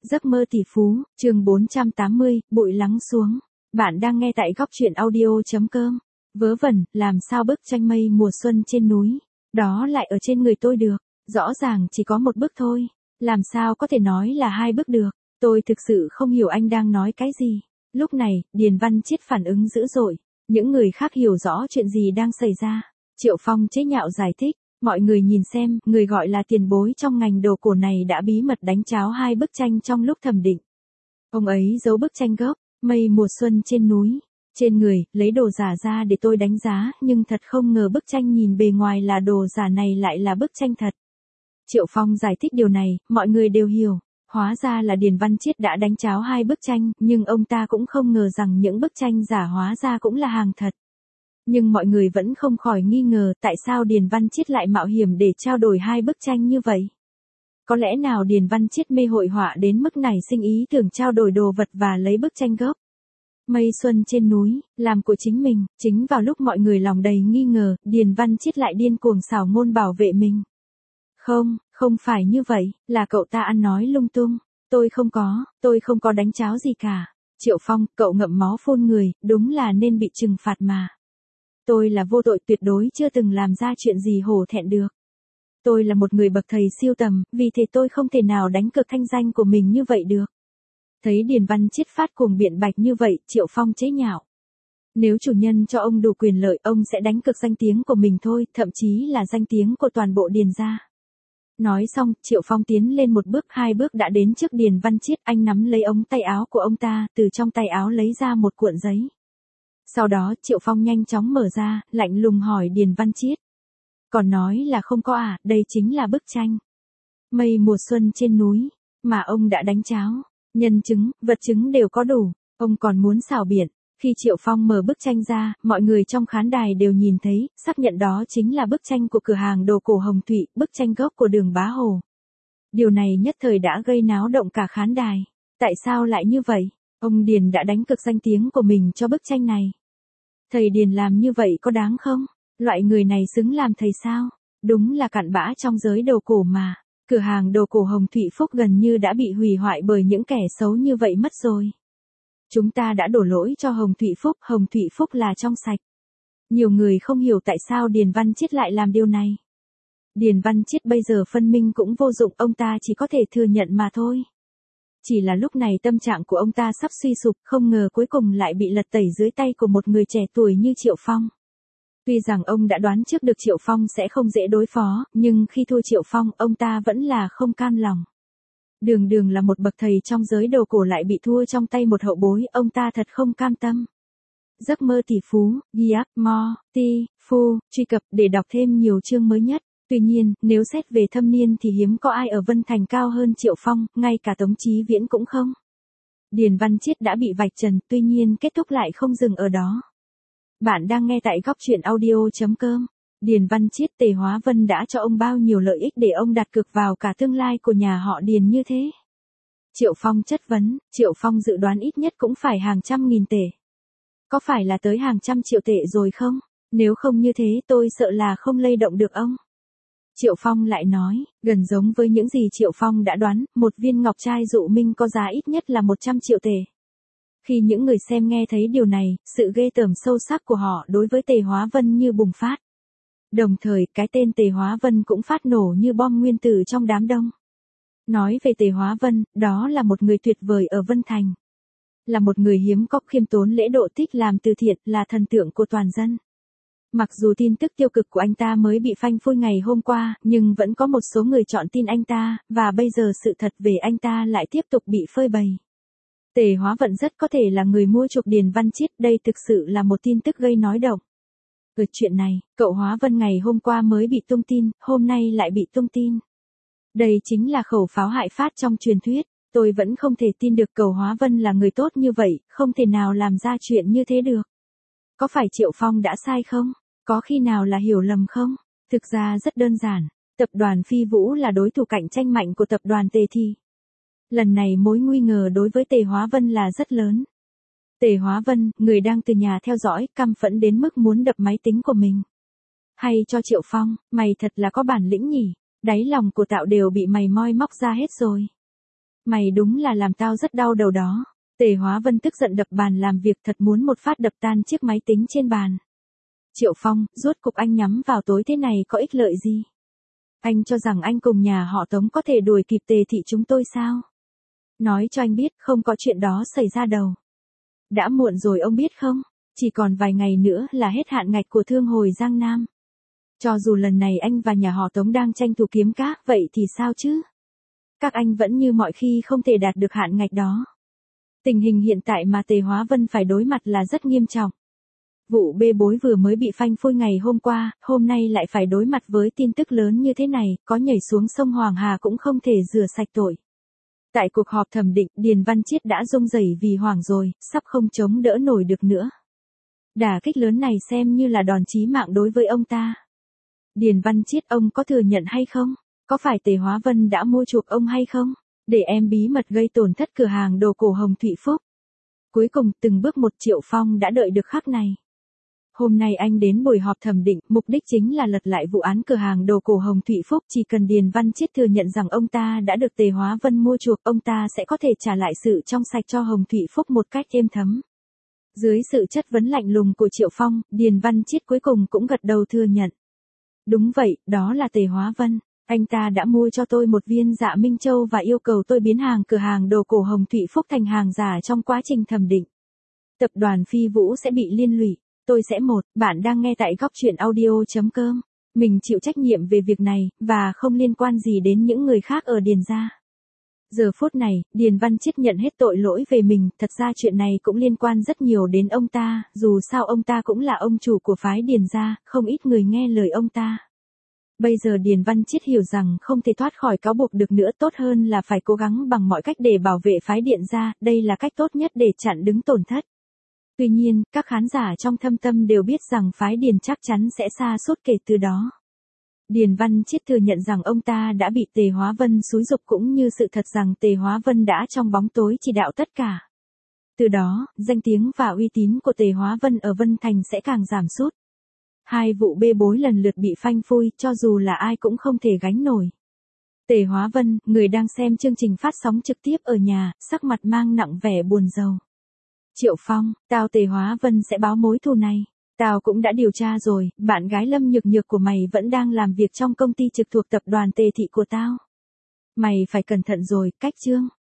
Giấc mơ tỷ phú, chương 480, bụi lắng xuống. Bạn đang nghe tại góc truyện audio.com. Vớ vẩn, làm sao bức tranh mây mùa xuân trên núi, đó lại ở trên người tôi được. Rõ ràng chỉ có một bức thôi. Làm sao có thể nói là hai bức được. Tôi thực sự không hiểu anh đang nói cái gì. Lúc này, Điền Văn Chiết phản ứng dữ dội. Những người khác hiểu rõ chuyện gì đang xảy ra. Triệu Phong chế nhạo giải thích. Mọi người nhìn xem, người gọi là tiền bối trong ngành đồ cổ này đã bí mật đánh tráo hai bức tranh trong lúc thẩm định. Ông ấy giấu bức tranh gốc, mây mùa xuân trên núi, trên người, lấy đồ giả ra để tôi đánh giá, nhưng thật không ngờ bức tranh nhìn bề ngoài là đồ giả này lại là bức tranh thật. Triệu Phong giải thích điều này, mọi người đều hiểu. Hóa ra là Điền Văn Chiết đã đánh tráo hai bức tranh, nhưng ông ta cũng không ngờ rằng những bức tranh giả hóa ra cũng là hàng thật. Nhưng mọi người vẫn không khỏi nghi ngờ tại sao Điền Văn Chiết lại mạo hiểm để trao đổi hai bức tranh như vậy. Có lẽ nào Điền Văn Chiết mê hội họa đến mức nảy sinh ý tưởng trao đổi đồ vật và lấy bức tranh gốc mây xuân trên núi, làm của chính mình. Chính vào lúc mọi người lòng đầy nghi ngờ, Điền Văn Chiết lại điên cuồng xảo ngôn bảo vệ mình. Không phải như vậy, là cậu ta ăn nói lung tung. Tôi không có đánh tráo gì cả. Triệu Phong, cậu ngậm máu phun người, đúng là nên bị trừng phạt mà. Tôi là vô tội, tuyệt đối chưa từng làm ra chuyện gì hổ thẹn được. Tôi là một người bậc thầy siêu tầm, vì thế tôi không thể nào đánh cược thanh danh của mình như vậy được. Thấy Điền Văn Chiết phát cuồng biện bạch như vậy, Triệu Phong chế nhạo. Nếu chủ nhân cho ông đủ quyền lợi, ông sẽ đánh cược danh tiếng của mình thôi, thậm chí là danh tiếng của toàn bộ Điền gia. Nói xong, Triệu Phong tiến lên một bước, hai bước đã đến trước Điền Văn Chiết, anh nắm lấy ống tay áo của ông ta, từ trong tay áo lấy ra một cuộn giấy. Sau đó, Triệu Phong nhanh chóng mở ra, lạnh lùng hỏi Điền Văn Chiết. Còn nói là không có à, đây chính là bức tranh mây mùa xuân trên núi, mà ông đã đánh tráo. Nhân chứng, vật chứng đều có đủ, ông còn muốn xảo biện. Khi Triệu Phong mở bức tranh ra, mọi người trong khán đài đều nhìn thấy, xác nhận đó chính là bức tranh của cửa hàng đồ cổ Hồng Thụy, bức tranh gốc của Đường Bá Hồ. Điều này nhất thời đã gây náo động cả khán đài. Tại sao lại như vậy? Ông Điền đã đánh cược danh tiếng của mình cho bức tranh này. Thầy Điền làm như vậy có đáng không? Loại người này xứng làm thầy sao? Đúng là cặn bã trong giới đồ cổ mà. Cửa hàng đồ cổ Hồng Thụy Phúc gần như đã bị hủy hoại bởi những kẻ xấu như vậy mất rồi. Chúng ta đã đổ lỗi cho Hồng Thụy Phúc là trong sạch. Nhiều người không hiểu tại sao Điền Văn Chiết lại làm điều này. Điền Văn Chiết bây giờ phân minh cũng vô dụng, ông ta chỉ có thể thừa nhận mà thôi. Chỉ là lúc này tâm trạng của ông ta sắp suy sụp, không ngờ cuối cùng lại bị lật tẩy dưới tay của một người trẻ tuổi như Triệu Phong. Tuy rằng ông đã đoán trước được Triệu Phong sẽ không dễ đối phó, nhưng khi thua Triệu Phong, ông ta vẫn là không cam lòng. Đường là một bậc thầy trong giới đồ cổ lại bị thua trong tay một hậu bối, ông ta thật không cam tâm. Giấc mơ tỷ phú, Giáp Mo, Ti, Phu, truy cập để đọc thêm nhiều chương mới nhất. Tuy nhiên, nếu xét về thâm niên thì hiếm có ai ở Vân Thành cao hơn Triệu Phong, ngay cả Tống Chí Viễn cũng không. Điền Văn Chiết đã bị vạch trần, tuy nhiên kết thúc lại không dừng ở đó. Bạn đang nghe tại góc truyện audio.com. Điền Văn Chiết, Tề Hóa Vân đã cho ông bao nhiêu lợi ích để ông đặt cược vào cả tương lai của nhà họ Điền như thế? Triệu Phong chất vấn, Triệu Phong dự đoán ít nhất cũng phải hàng trăm nghìn tệ. Có phải là tới hàng trăm triệu tệ rồi không? Nếu không như thế tôi sợ là không lay động được ông. Triệu Phong lại nói, gần giống với những gì Triệu Phong đã đoán, một viên ngọc trai dụ minh có giá ít nhất là 100 triệu tệ. Khi những người xem nghe thấy điều này, sự ghê tởm sâu sắc của họ đối với Tề Hóa Vân như bùng phát. Đồng thời, cái tên Tề Hóa Vân cũng phát nổ như bom nguyên tử trong đám đông. Nói về Tề Hóa Vân, đó là một người tuyệt vời ở Vân Thành. Là một người hiếm có, khiêm tốn lễ độ, thích làm từ thiện, là thần tượng của toàn dân. Mặc dù tin tức tiêu cực của anh ta mới bị phanh phui ngày hôm qua, nhưng vẫn có một số người chọn tin anh ta, và bây giờ sự thật về anh ta lại tiếp tục bị phơi bày. Tề Hóa Vận rất có thể là người mua chuộc Điền Văn Chiết, đây thực sự là một tin tức gây náo động. Ở chuyện này, cậu Hóa Vân ngày hôm qua mới bị tung tin, hôm nay lại bị tung tin. Đây chính là khẩu pháo hại phát trong truyền thuyết, tôi vẫn không thể tin được cậu Hóa Vân là người tốt như vậy, không thể nào làm ra chuyện như thế được. Có phải Triệu Phong đã sai không? Có khi nào là hiểu lầm không? Thực ra rất đơn giản, tập đoàn Phi Vũ là đối thủ cạnh tranh mạnh của tập đoàn Tề Thị. Lần này mối nguy ngờ đối với Tề Hóa Vân là rất lớn. Tề Hóa Vân, người đang từ nhà theo dõi, căm phẫn đến mức muốn đập máy tính của mình. Hay cho Triệu Phong, mày thật là có bản lĩnh nhỉ, đáy lòng của Tạo đều bị mày moi móc ra hết rồi. Mày đúng là làm tao rất đau đầu đó. Tề Hóa Vân tức giận đập bàn làm việc, thật muốn một phát đập tan chiếc máy tính trên bàn. Triệu Phong, rốt cục anh nhắm vào tối thế này có ích lợi gì? Anh cho rằng anh cùng nhà họ Tống có thể đuổi kịp Tề thị chúng tôi sao? Nói cho anh biết, không có chuyện đó xảy ra đâu. Đã muộn rồi ông biết không? Chỉ còn vài ngày nữa là hết hạn ngạch của Thương hồi Giang Nam. Cho dù lần này anh và nhà họ Tống đang tranh thủ kiếm cá, vậy thì sao chứ? Các anh vẫn như mọi khi không thể đạt được hạn ngạch đó. Tình hình hiện tại mà Tề Hóa Vân phải đối mặt là rất nghiêm trọng. Vụ bê bối vừa mới bị phanh phui ngày hôm qua, hôm nay lại phải đối mặt với tin tức lớn như thế này, có nhảy xuống sông Hoàng Hà cũng không thể rửa sạch tội. Tại cuộc họp thẩm định, Điền Văn Chiết đã rung rẩy vì hoảng rồi, sắp không chống đỡ nổi được nữa. Đả kích lớn này xem như là đòn chí mạng đối với ông ta. Điền Văn Chiết, ông có thừa nhận hay không? Có phải Tề Hóa Vân đã mua chuộc ông hay không? Để em bí mật gây tổn thất cửa hàng đồ cổ Hồng Thụy Phúc. Cuối cùng, từng bước một, Triệu Phong đã đợi được khắc này. Hôm nay anh đến buổi họp thẩm định, mục đích chính là lật lại vụ án cửa hàng đồ cổ Hồng Thụy Phúc. Chỉ cần Điền Văn Chiết thừa nhận rằng ông ta đã được Tề Hóa Vân mua chuộc, ông ta sẽ có thể trả lại sự trong sạch cho Hồng Thụy Phúc một cách êm thấm. Dưới sự chất vấn lạnh lùng của Triệu Phong, Điền Văn Chiết cuối cùng cũng gật đầu thừa nhận. Đúng vậy, đó là Tề Hóa Vân. Anh ta đã mua cho tôi một viên dạ Minh Châu và yêu cầu tôi biến hàng cửa hàng đồ cổ Hồng Thụy Phúc thành hàng giả trong quá trình thẩm định. Tập đoàn Phi Vũ sẽ bị liên lụy. Tôi sẽ bạn đang nghe tại góc truyện audio.com. Mình chịu trách nhiệm về việc này, và không liên quan gì đến những người khác ở Điền gia. Giờ phút này, Điền Văn Chiết nhận hết tội lỗi về mình, thật ra chuyện này cũng liên quan rất nhiều đến ông ta, dù sao ông ta cũng là ông chủ của phái Điền gia, không ít người nghe lời ông ta. Bây giờ Điền Văn Chiết hiểu rằng không thể thoát khỏi cáo buộc được nữa, tốt hơn là phải cố gắng bằng mọi cách để bảo vệ phái Điền gia, đây là cách tốt nhất để chặn đứng tổn thất. Tuy nhiên, các khán giả trong thâm tâm đều biết rằng phái Điền chắc chắn sẽ sa sút kể từ đó. Điền Văn Chiết thừa nhận rằng ông ta đã bị Tề Hóa Vân xúi giục, cũng như sự thật rằng Tề Hóa Vân đã trong bóng tối chỉ đạo tất cả. Từ đó, danh tiếng và uy tín của Tề Hóa Vân ở Vân Thành sẽ càng giảm sút. Hai vụ bê bối lần lượt bị phanh phui, cho dù là ai cũng không thể gánh nổi. Tề Hóa Vân, người đang xem chương trình phát sóng trực tiếp ở nhà, sắc mặt mang nặng vẻ buồn rầu. Triệu Phong, tao Tề Hóa Vân sẽ báo mối thù này. Tao cũng đã điều tra rồi, bạn gái Lâm Nhược Nhược của mày vẫn đang làm việc trong công ty trực thuộc tập đoàn Tề thị của tao. Mày phải cẩn thận rồi, cách chương.